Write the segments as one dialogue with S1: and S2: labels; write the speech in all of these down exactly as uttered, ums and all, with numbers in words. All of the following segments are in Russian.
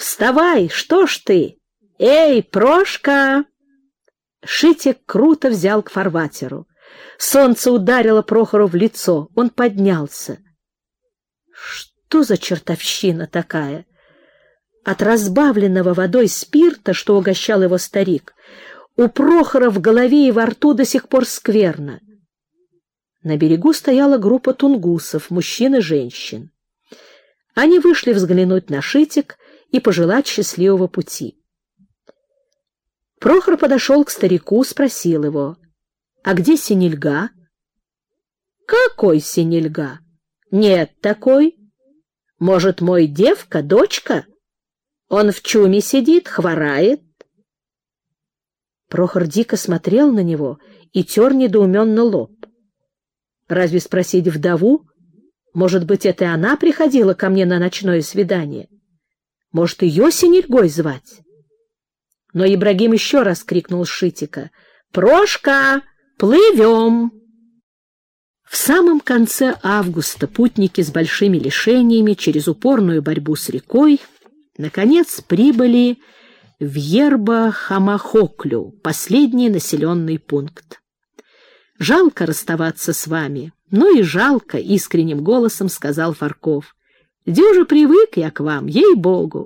S1: Вставай, что ж ты? Эй, Прошка!» Шитик круто взял к фарватеру. Солнце ударило Прохору в лицо. Он поднялся. Что за чертовщина такая? От разбавленного водой спирта, что угощал его старик, у Прохора в голове и во рту до сих пор скверно. На берегу стояла группа тунгусов, мужчин и женщин. Они вышли взглянуть на Шитик и пожелать счастливого пути. Прохор подошел к старику, спросил его: «А где Синельга?» «Какой Синельга? Нет такой. Может, мой девка, дочка? Он в чуме сидит, хворает». Прохор дико смотрел на него и тер недоуменно лоб. «Разве спросить вдову? Может быть, это и она приходила ко мне на ночное свидание? Может, ее Синельгой звать?» Но Ибрагим еще раз крикнул Шитика: «Прошка, плывем!» В самом конце августа путники с большими лишениями через упорную борьбу с рекой наконец прибыли в Ерба-Хамахоклю, последний населенный пункт. «Жалко расставаться с вами». «Ну и жалко», — искренним голосом сказал Фарков. «Дюже привык я к вам, ей-богу».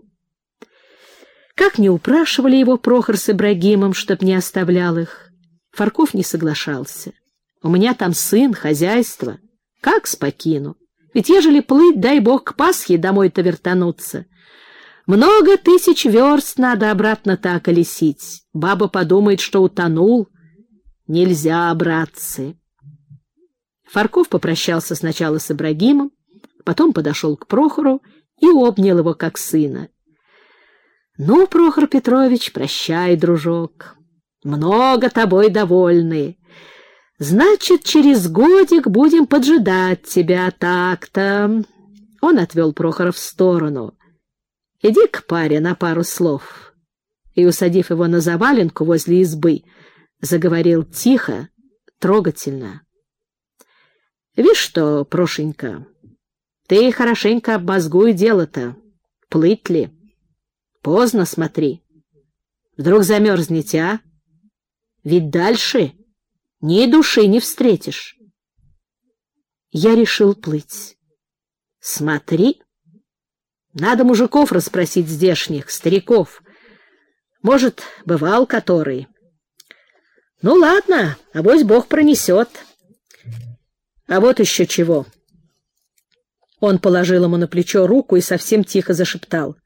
S1: Как не упрашивали его Прохор с Ибрагимом, чтоб не оставлял их, Фарков не соглашался. «У меня там сын, хозяйство. Как спокину? Ведь ежели плыть, дай бог, к Пасхе домой-то вертануться. Много тысяч верст надо обратно-то околесить. Баба подумает, что утонул. Нельзя, братцы». Фарков попрощался сначала с Ибрагимом, потом подошел к Прохору и обнял его как сына. «Ну, Прохор Петрович, прощай, дружок. Много тобой довольны. Значит, через годик будем поджидать тебя так-то». Он отвел Прохора в сторону. «Иди к паре на пару слов». И, усадив его на заваленку возле избы, заговорил тихо, трогательно. «Вишь что, Прошенька, ты хорошенько обмозгуй дело-то. Плыть ли? Поздно смотри. Вдруг замерзнете, а? Ведь дальше ни души не встретишь». Я решил плыть. «Смотри. Надо мужиков расспросить здешних, стариков. Может, бывал который. Ну, ладно, авось Бог пронесет. А вот еще чего». Он положил ему на плечо руку и совсем тихо зашептал: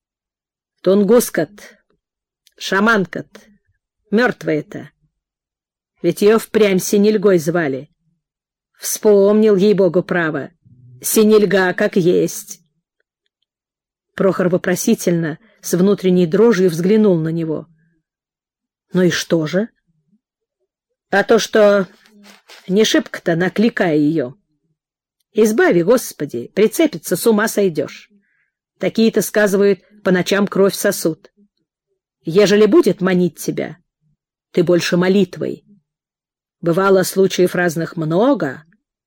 S1: «Тунгускат, шаманкат, мертвая-то. Ведь ее впрямь Синельгой звали. Вспомнил, ей-богу, право. Синельга как есть». Прохор вопросительно, с внутренней дрожью взглянул на него. «Ну и что же?» «А то, что не шибко-то накликай ее. Избави, Господи, прицепиться, с ума сойдешь. Такие-то, сказывают, по ночам кровь сосут. Ежели будет манить тебя, ты больше молитвой. Бывало, случаев разных много».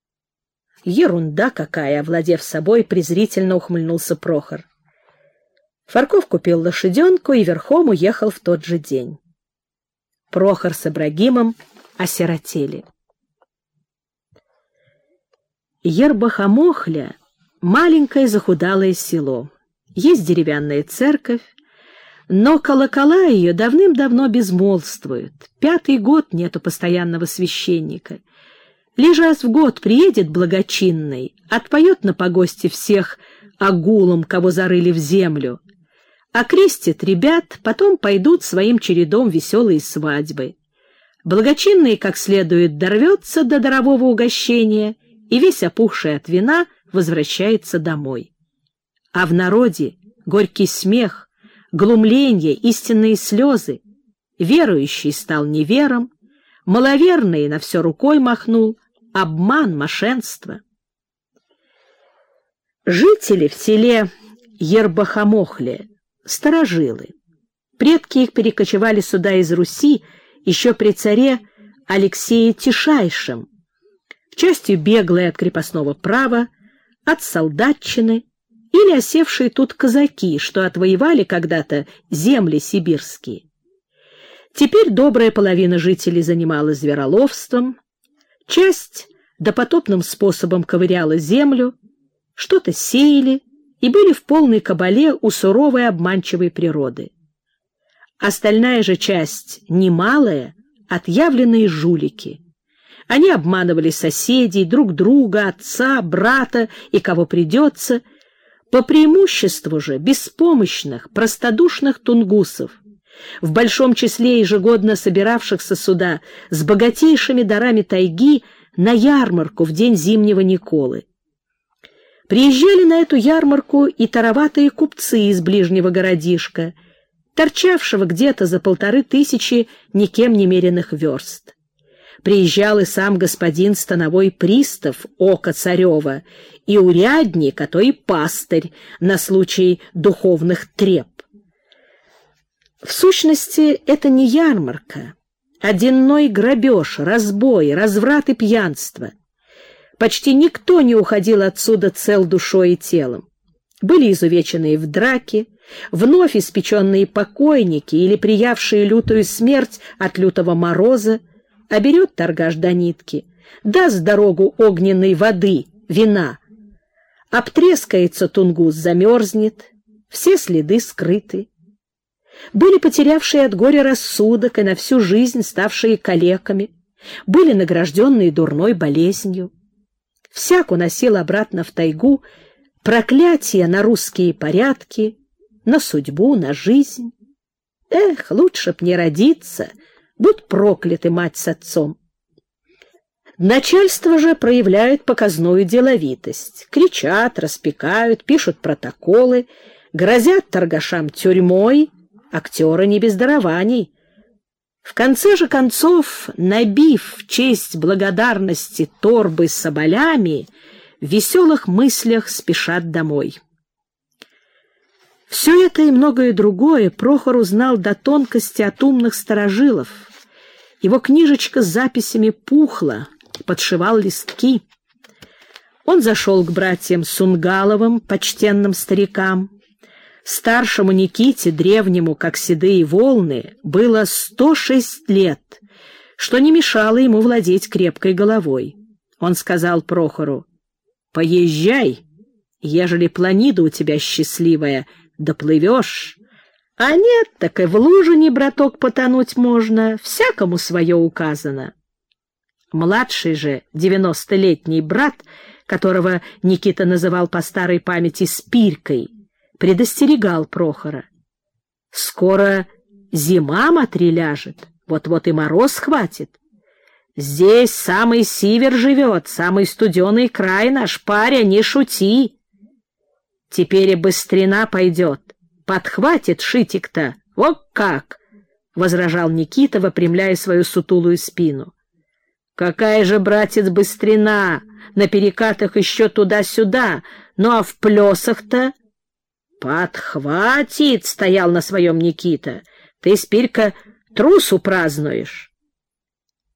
S1: «Ерунда какая!» — овладев собой, презрительно ухмыльнулся Прохор. Фарков купил лошаденку и верхом уехал в тот же день. Прохор с Ибрагимом осиротели. Ерба-Хамохля — маленькое захудалое село. Есть деревянная церковь, но колокола ее давным-давно безмолвствуют. Пятый год нету постоянного священника. Лишь раз в год приедет благочинный, отпоет на погосте всех агулом, кого зарыли в землю, окрестит ребят, потом пойдут своим чередом веселые свадьбы. Благочинный как следует дорвется до дарового угощения и, весь опухший от вина, возвращается домой. А в народе горький смех, глумленье, истинные слезы. Верующий стал невером, маловерный на все рукой махнул, обман, мошенство. Жители в селе Ерба-Хамохле — старожилы. Предки их перекочевали сюда из Руси еще при царе Алексее Тишайшем, частью беглые от крепостного права, от солдатчины или осевшие тут казаки, что отвоевали когда-то земли сибирские. Теперь добрая половина жителей занималась звероловством, часть допотопным способом ковыряла землю, что-то сеяли и были в полной кабале у суровой обманчивой природы. Остальная же часть, немалая, отъявленные жулики. Они обманывали соседей, друг друга, отца, брата и кого придется, по преимуществу же беспомощных, простодушных тунгусов, в большом числе ежегодно собиравшихся сюда с богатейшими дарами тайги на ярмарку в день зимнего Николы. Приезжали на эту ярмарку и тароватые купцы из ближнего городишка, торчавшего где-то за полторы тысячи никем не меренных верст. Приезжал и сам господин становой пристав ока царева, и урядник, а то и пастырь на случай духовных треб. В сущности, это не ярмарка, а денной грабеж, разбой, разврат и пьянство. Почти никто не уходил отсюда цел душой и телом. Были изувеченные в драке, вновь испеченные покойники или приявшие лютую смерть от лютого мороза, а берет торгаш до нитки, даст дорогу огненной воды, вина. Обтрескается тунгус, замерзнет, все следы скрыты. Были потерявшие от горя рассудок и на всю жизнь ставшие калеками, были награжденные дурной болезнью. Всяк уносил обратно в тайгу проклятие на русские порядки, на судьбу, на жизнь. Эх, лучше б не родиться, будь прокляты мать с отцом. Начальство же проявляет показную деловитость. Кричат, распекают, пишут протоколы, грозят торгашам тюрьмой, актеры не без дарований. В конце же концов, набив в честь благодарности торбы с соболями, в веселых мыслях спешат домой. Все это и многое другое Прохор узнал до тонкости от умных старожилов. Его книжечка с записями пухла, подшивал листки. Он зашел к братьям Сунгаловым, почтенным старикам. Старшему Никите, древнему, как седые волны, было сто шесть лет, что не мешало ему владеть крепкой головой. Он сказал Прохору: «Поезжай, ежели планида у тебя счастливая, доплывешь. А нет, так и в лужине, браток, потонуть можно, всякому свое указано». Младший же, девяностолетний брат, которого Никита называл по старой памяти Спиркой, предостерегал Прохора: «Скоро зима, матри, ляжет, вот-вот и мороз хватит. Здесь самый сивер живет, самый студеный край наш, паря, не шути. Теперь и быстрена пойдет, подхватит шитик-то, вот как!» — возражал Никита, выпрямляя свою сутулую спину. «Какая же, братец, быстрена! На перекатах еще туда-сюда, ну а в плесах-то...» «Подхватит!» — стоял на своем Никита. «Ты, Спирка, трусу празднуешь!»